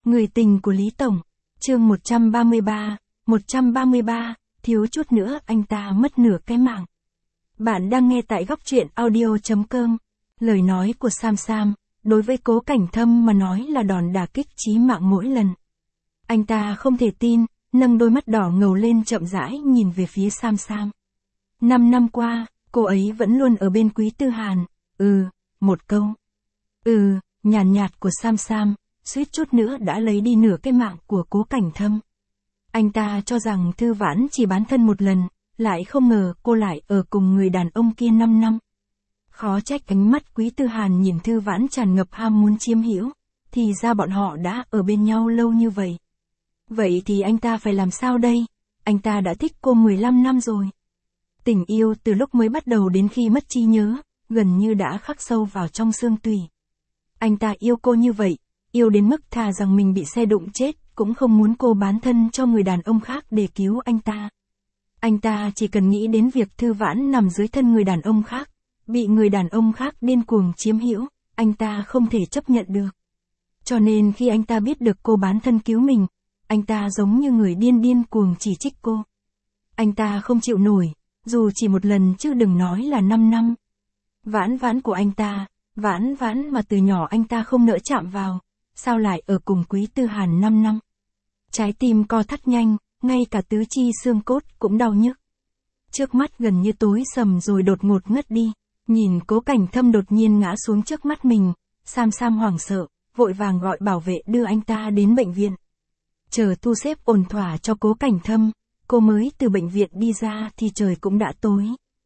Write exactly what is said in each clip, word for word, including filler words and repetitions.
Người tình của Lý Tổng, chương một trăm ba mươi ba, một trăm ba mươi ba, thiếu chút nữa anh ta mất nửa cái mạng. Bạn đang nghe tại góc truyện audio.com. Lời nói của Sam Sam, đối với Cố Cảnh Thâm mà nói là đòn đả kích chí mạng mỗi lần. Anh ta không thể tin, nâng đôi mắt đỏ ngầu lên chậm rãi nhìn về phía Sam Sam. Năm năm qua, cô ấy vẫn luôn ở bên Quý Tư Hàn. Ừ, một câu. Ừ, nhàn nhạt, nhạt của Sam Sam, suýt chút nữa đã lấy đi nửa cái mạng của Cố Cảnh Thâm. Anh ta cho rằng Thư Vãn chỉ bán thân một lần, lại không ngờ cô lại ở cùng người đàn ông kia năm năm. Khó trách ánh mắt Quý Tư Hàn nhìn Thư Vãn tràn ngập ham muốn chiếm hữu, thì ra bọn họ đã ở bên nhau lâu như vậy. Vậy thì anh ta phải làm sao đây? Anh ta đã thích cô mười lăm năm rồi. Tình yêu từ lúc mới bắt đầu đến khi mất trí nhớ, gần như đã khắc sâu vào trong xương tủy. Anh ta yêu cô như vậy, yêu đến mức thà rằng mình bị xe đụng chết, cũng không muốn cô bán thân cho người đàn ông khác để cứu anh ta. Anh ta chỉ cần nghĩ đến việc Thư Vãn nằm dưới thân người đàn ông khác, bị người đàn ông khác điên cuồng chiếm hữu, anh ta không thể chấp nhận được. Cho nên khi anh ta biết được cô bán thân cứu mình, anh ta giống như người điên điên cuồng chỉ trích cô. Anh ta không chịu nổi, dù chỉ một lần chứ đừng nói là năm năm. Vãn Vãn của anh ta, Vãn Vãn mà từ nhỏ anh ta không nỡ chạm vào, sao lại ở cùng Quý Tư Hàn năm năm. Trái tim co thắt nhanh, ngay cả tứ chi xương cốt cũng đau nhức. Trước mắt gần như tối sầm rồi đột ngột ngất đi, nhìn Cố Cảnh Thâm đột nhiên ngã xuống trước mắt mình, Sam Sam hoảng sợ, vội vàng gọi bảo vệ đưa anh ta đến bệnh viện. Chờ thu xếp ổn thỏa cho Cố Cảnh Thâm, cô mới từ bệnh viện đi ra thì trời cũng đã tối.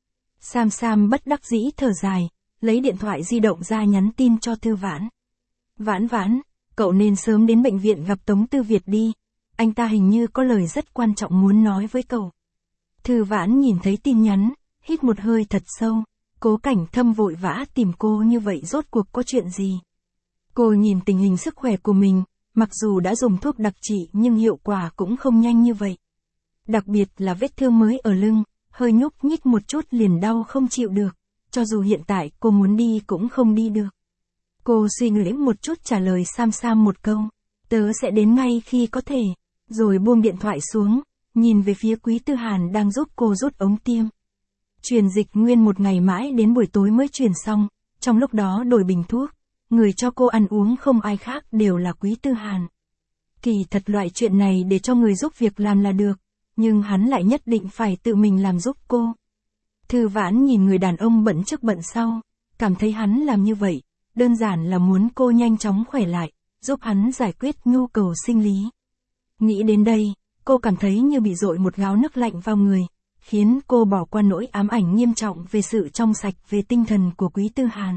Sam Sam bất đắc dĩ thở dài, lấy điện thoại di động ra nhắn tin cho Thư Vãn. Vãn Vãn, cậu nên sớm đến bệnh viện gặp Tống Tư Việt đi, anh ta hình như có lời rất quan trọng muốn nói với cậu. Thư Vãn nhìn thấy tin nhắn, hít một hơi thật sâu, Cố Cảnh Thâm vội vã tìm cô như vậy rốt cuộc có chuyện gì. Cô nhìn tình hình sức khỏe của mình, mặc dù đã dùng thuốc đặc trị nhưng hiệu quả cũng không nhanh như vậy. Đặc biệt là vết thương mới ở lưng, hơi nhúc nhích một chút liền đau không chịu được, cho dù hiện tại cô muốn đi cũng không đi được. Cô suy nghĩ một chút trả lời Sam Sam một câu, tớ sẽ đến ngay khi có thể, rồi buông điện thoại xuống, nhìn về phía Quý Tư Hàn đang giúp cô rút ống tiêm. Truyền dịch nguyên một ngày mãi đến buổi tối mới truyền xong, trong lúc đó đổi bình thuốc, người cho cô ăn uống không ai khác đều là Quý Tư Hàn. Kỳ thật loại chuyện này để cho người giúp việc làm là được, nhưng hắn lại nhất định phải tự mình làm giúp cô. Thư Vãn nhìn người đàn ông bận trước bận sau, cảm thấy hắn làm như vậy, đơn giản là muốn cô nhanh chóng khỏe lại, giúp hắn giải quyết nhu cầu sinh lý. Nghĩ đến đây, cô cảm thấy như bị dội một gáo nước lạnh vào người, khiến cô bỏ qua nỗi ám ảnh nghiêm trọng về sự trong sạch về tinh thần của Quý Tư Hàn.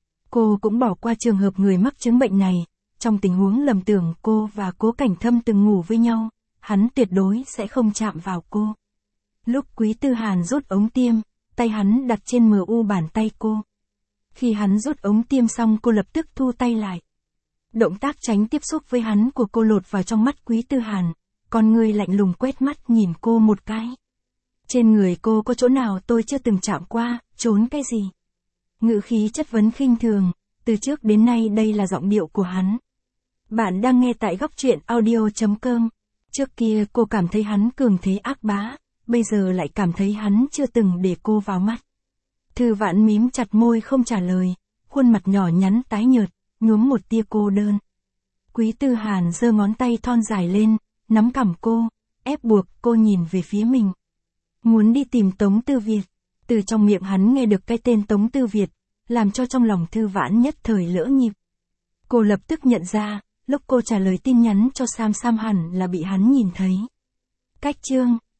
Cô cũng bỏ qua trường hợp người mắc chứng bệnh này, trong tình huống lầm tưởng cô và Cố Cảnh Thâm từng ngủ với nhau, hắn tuyệt đối sẽ không chạm vào cô. Lúc Quý Tư Hàn rút ống tiêm, tay hắn đặt trên mờ u bàn tay cô. Khi hắn rút ống tiêm xong cô lập tức thu tay lại. Động tác tránh tiếp xúc với hắn của cô lột vào trong mắt Quý Tư Hàn, con người lạnh lùng quét mắt nhìn cô một cái. Trên người cô có chỗ nào tôi chưa từng chạm qua, trốn cái gì? Ngữ khí chất vấn khinh thường, từ trước đến nay đây là giọng điệu của hắn. Bạn đang nghe tại góc truyện audio.com. Trước kia cô cảm thấy hắn cường thế ác bá, bây giờ lại cảm thấy hắn chưa từng để cô vào mắt. Thư Vãn mím chặt môi không trả lời, khuôn mặt nhỏ nhắn tái nhợt, nhuốm một tia cô đơn. Quý Tư Hàn giơ ngón tay thon dài lên, nắm cằm cô, ép buộc cô nhìn về phía mình. Muốn đi tìm Tống Tư Việt. Từ trong miệng hắn nghe được cái tên Tống Tư Việt, làm cho trong lòng Thư Vãn nhất thời lỡ nhịp. Cô lập tức nhận ra, lúc cô trả lời tin nhắn cho Sam Sam hẳn là bị hắn nhìn thấy. Cách chương